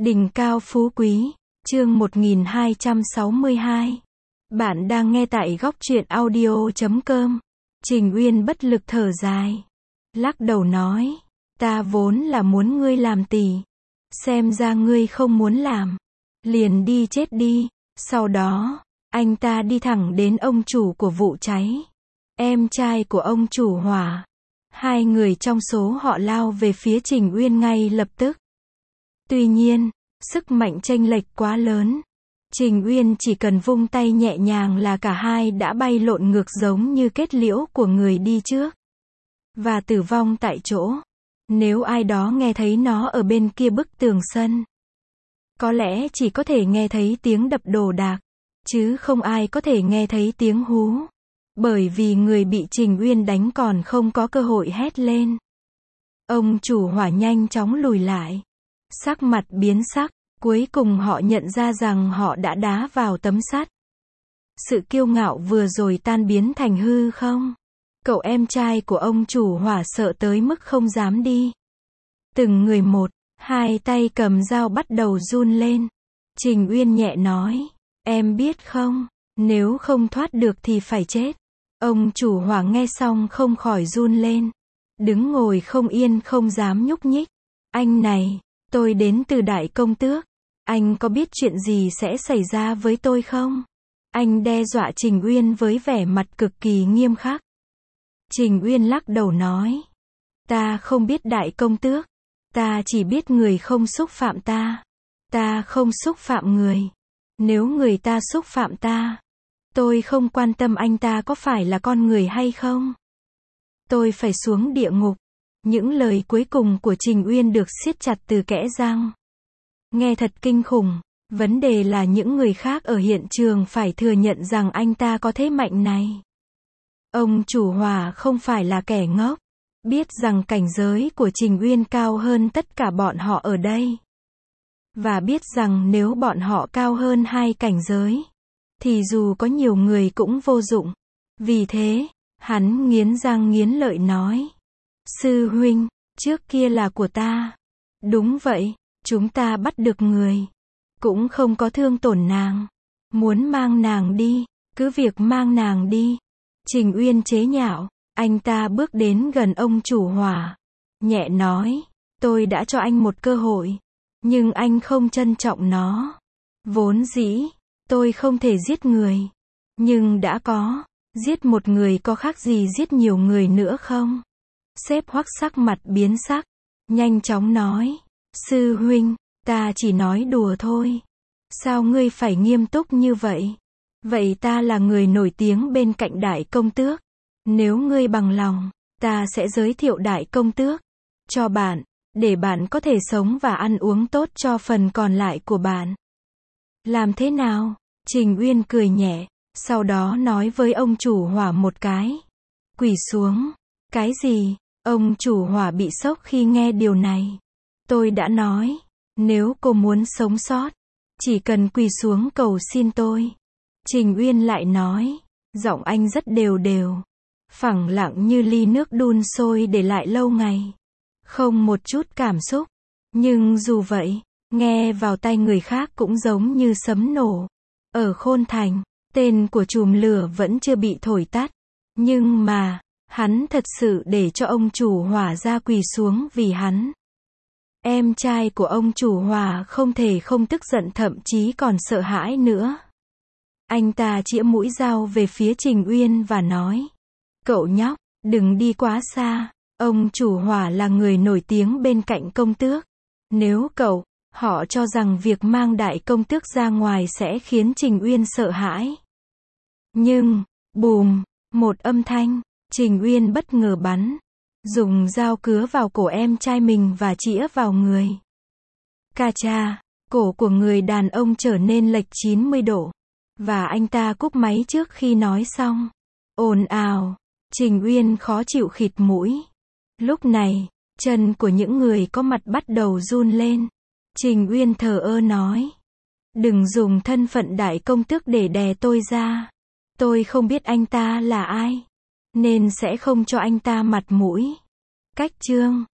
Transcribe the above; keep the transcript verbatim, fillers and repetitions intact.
Đỉnh cao phú quý, chương một nghìn hai trăm sáu mươi hai. Bạn đang nghe tại góc truyện audio chấm com. Trình Uyên bất lực thở dài, lắc đầu nói, ta vốn là muốn ngươi làm tỷ, xem ra ngươi không muốn làm, liền đi chết đi. Sau đó, anh ta đi thẳng đến ông chủ của vụ cháy, em trai của ông chủ hỏa. Hai người trong số họ lao về phía Trình Uyên ngay lập tức. Tuy nhiên, sức mạnh chênh lệch quá lớn. Trình Uyên chỉ cần vung tay nhẹ nhàng là cả hai đã bay lộn ngược giống như kết liễu của người đi trước, và tử vong tại chỗ. Nếu ai đó nghe thấy nó ở bên kia bức tường sân, có lẽ chỉ có thể nghe thấy tiếng đập đồ đạc, chứ không ai có thể nghe thấy tiếng hú. Bởi vì người bị Trình Uyên đánh còn không có cơ hội hét lên. Ông chủ hỏa nhanh chóng lùi lại, sắc mặt biến sắc. Cuối cùng họ nhận ra rằng họ đã đá vào tấm sắt. Sự kiêu ngạo vừa rồi tan biến thành hư không. Cậu em trai của ông chủ hỏa sợ tới mức không dám đi. Từng người một, hai tay cầm dao bắt đầu run lên. Trình Uyên nhẹ nói, em biết không, nếu không thoát được thì phải chết. Ông chủ hỏa nghe xong không khỏi run lên. Đứng ngồi không yên không dám nhúc nhích. Anh này, tôi đến từ Đại Công Tước. Anh có biết chuyện gì sẽ xảy ra với tôi không? Anh đe dọa Trình Uyên với vẻ mặt cực kỳ nghiêm khắc. Trình Uyên lắc đầu nói, ta không biết Đại Công Tước, ta chỉ biết người không xúc phạm ta. Ta không xúc phạm người. Nếu người ta xúc phạm ta, tôi không quan tâm anh ta có phải là con người hay không. Tôi phải xuống địa ngục. Những lời cuối cùng của Trình Uyên được siết chặt từ kẽ răng. Nghe thật kinh khủng, vấn đề là những người khác ở hiện trường phải thừa nhận rằng anh ta có thế mạnh này. Ông chủ hỏa không phải là kẻ ngốc, biết rằng cảnh giới của Trình Uyên cao hơn tất cả bọn họ ở đây. Và biết rằng nếu bọn họ cao hơn hai cảnh giới, thì dù có nhiều người cũng vô dụng. Vì thế, hắn nghiến răng nghiến lợi nói, sư huynh, trước kia là của ta. Đúng vậy. Chúng ta bắt được người, cũng không có thương tổn nàng. Muốn mang nàng đi, cứ việc mang nàng đi. Trình Uyên chế nhạo, anh ta bước đến gần ông chủ hỏa, nhẹ nói, tôi đã cho anh một cơ hội, nhưng anh không trân trọng nó. Vốn dĩ, tôi không thể giết người, nhưng đã có, giết một người có khác gì giết nhiều người nữa không? Sếp Hoắc sắc mặt biến sắc, nhanh chóng nói, sư huynh, ta chỉ nói đùa thôi. Sao ngươi phải nghiêm túc như vậy? Vậy ta là người nổi tiếng bên cạnh Đại Công Tước. Nếu ngươi bằng lòng, ta sẽ giới thiệu Đại Công Tước cho bạn, để bạn có thể sống và ăn uống tốt cho phần còn lại của bạn. Làm thế nào? Trình Uyên cười nhẹ, sau đó nói với ông chủ hỏa một cái. Quỳ xuống. Cái gì? Ông chủ hỏa bị sốc khi nghe điều này. Tôi đã nói, nếu cô muốn sống sót, chỉ cần quỳ xuống cầu xin tôi. Trình Uyên lại nói, giọng anh rất đều đều, phẳng lặng như ly nước đun sôi để lại lâu ngày, không một chút cảm xúc. Nhưng dù vậy, nghe vào tai người khác cũng giống như sấm nổ. Ở Khôn Thành, tên của chùm lửa vẫn chưa bị thổi tắt, nhưng mà, hắn thật sự để cho ông chủ hỏa ra quỳ xuống vì hắn. Em trai của ông chủ hỏa không thể không tức giận, thậm chí còn sợ hãi nữa. Anh ta chĩa mũi dao về phía Trình Uyên và nói, cậu nhóc, đừng đi quá xa. Ông chủ hỏa là người nổi tiếng bên cạnh công tước. Nếu cậu, họ cho rằng việc mang Đại Công Tước ra ngoài sẽ khiến Trình Uyên sợ hãi. Nhưng, bùm, một âm thanh, Trình Uyên bất ngờ bắn, dùng dao cứa vào cổ em trai mình và chĩa vào người. Ca cha, cổ của người đàn ông trở nên lệch chín mươi độ, và anh ta cúp máy trước khi nói xong. Ồn ào, Trình Uyên khó chịu khịt mũi. Lúc này, chân của những người có mặt bắt đầu run lên. Trình Uyên thờ ơ nói, đừng dùng thân phận Đại Công Tước để đè tôi ra. Tôi không biết anh ta là ai, nên sẽ không cho anh ta mặt mũi. Cách chương